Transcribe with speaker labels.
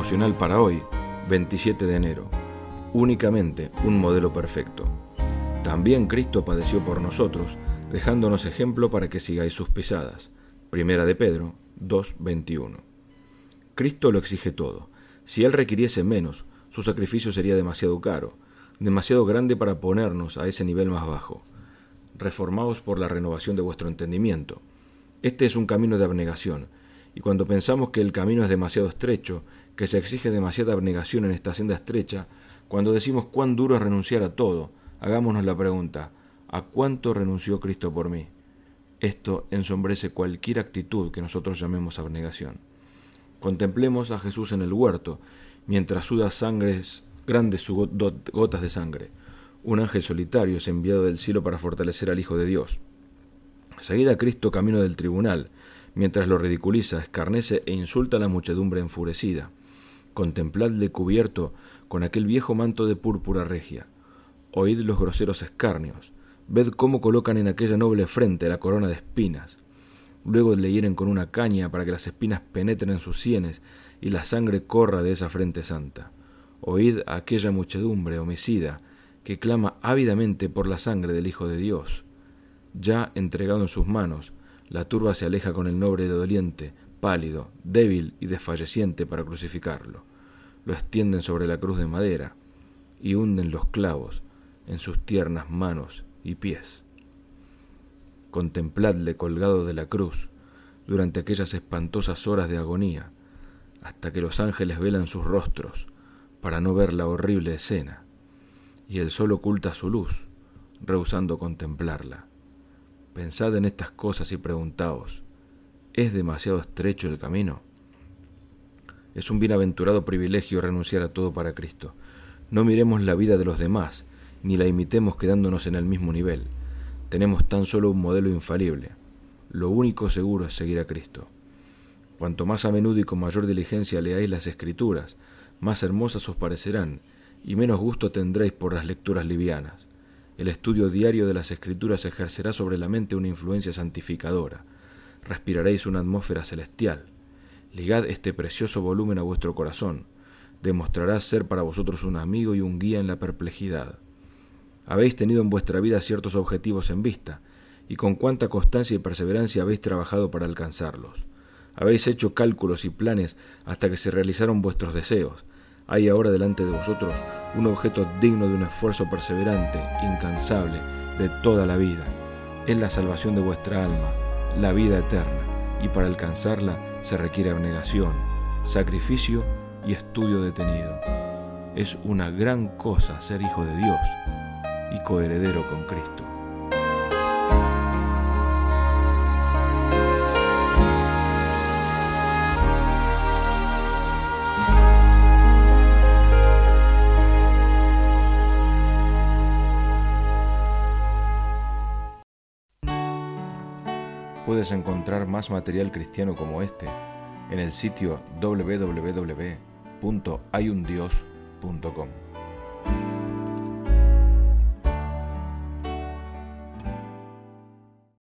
Speaker 1: devocional para hoy, 27 de enero. Únicamente un modelo perfecto. También Cristo padeció por nosotros, dejándonos ejemplo para que sigáis sus pisadas. Primera de Pedro 2:21. Cristo lo exige todo. Si Él requiriese menos, su sacrificio sería demasiado caro, demasiado grande para ponernos a ese nivel más bajo. Reformaos por la renovación de vuestro entendimiento. Este es un camino de abnegación, y cuando pensamos que el camino es demasiado estrecho, que se exige demasiada abnegación en esta senda estrecha, cuando decimos cuán duro es renunciar a todo, hagámonos la pregunta: ¿a cuánto renunció Cristo por mí? Esto ensombrece cualquier actitud que nosotros llamemos abnegación. Contemplemos a Jesús en el huerto, mientras suda grandes gotas de sangre. Un ángel solitario es enviado del cielo para fortalecer al Hijo de Dios. Seguid a Cristo camino del tribunal, mientras lo ridiculiza, escarnece e insulta a la muchedumbre enfurecida. Contempladle cubierto con aquel viejo manto de púrpura regia. Oíd los groseros escarnios. Ved cómo colocan en aquella noble frente la corona de espinas. Luego le hieren con una caña para que las espinas penetren en sus sienes y la sangre corra de esa frente santa. Oíd a aquella muchedumbre homicida que clama ávidamente por la sangre del Hijo de Dios. Ya entregado en sus manos, la turba se aleja con el noble doliente, pálido, débil y desfalleciente para crucificarlo. Lo extienden sobre la cruz de madera y hunden los clavos en sus tiernas manos y pies. Contempladle colgado de la cruz durante aquellas espantosas horas de agonía, hasta que los ángeles velan sus rostros para no ver la horrible escena, y el sol oculta su luz, rehusando contemplarla. Pensad en estas cosas y preguntaos: ¿es demasiado estrecho el camino? Es un bienaventurado privilegio renunciar a todo para Cristo. No miremos la vida de los demás, ni la imitemos quedándonos en el mismo nivel. Tenemos tan solo un modelo infalible. Lo único seguro es seguir a Cristo. Cuanto más a menudo y con mayor diligencia leáis las Escrituras, más hermosas os parecerán, y menos gusto tendréis por las lecturas livianas. El estudio diario de las Escrituras ejercerá sobre la mente una influencia santificadora. Respiraréis una atmósfera celestial. Ligad este precioso volumen a vuestro corazón. Demostrará ser para vosotros un amigo y un guía en la perplejidad. Habéis tenido en vuestra vida ciertos objetivos en vista, y con cuánta constancia y perseverancia habéis trabajado para alcanzarlos. Habéis hecho cálculos y planes hasta que se realizaron vuestros deseos. Hay ahora delante de vosotros un objeto digno de un esfuerzo perseverante, incansable, de toda la vida. Es la salvación de vuestra alma, la vida eterna, y para alcanzarla se requiere abnegación, sacrificio y estudio detenido. Es una gran cosa ser hijo de Dios y coheredero con Cristo. Puedes encontrar más material cristiano como este en el sitio www.hayundios.com.